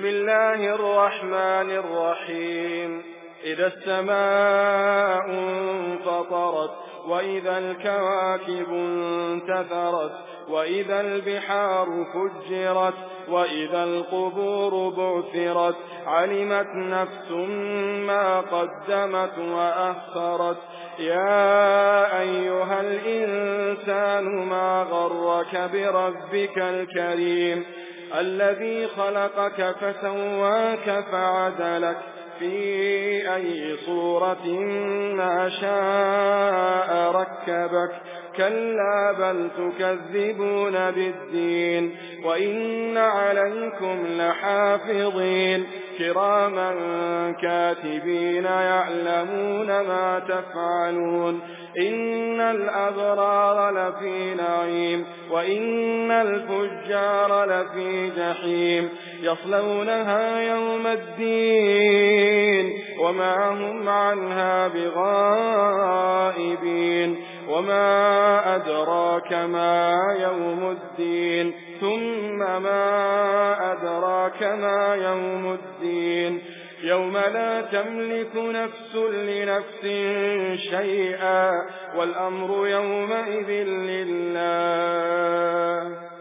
بسم الله الرحمن الرحيم إذا السماء انفطرت وإذا الكواكب انتثرت وإذا البحار فجرت وإذا القبور بعثرت علمت نفس ما قدمت وأخرت يا أيها الإنسان ما غرك بربك الكريم الذي خلقك فسواك فعدلك في أي صورة ما شاء ركبك كلا بل تكذبون بالدين وإن عليكم لحافظين كراما كاتبين يعلمون ما تفعلون إن الأبرار لفي نعيم وإن الفجار لفي جحيم يصلونها يوم الدين وما هم عنها بغائبين وما أدراك ما يوم الدين ثم ما أدراك ما يوم الدين يوم لا تملك نفس لنفس شيئا والأمر يومئذ لله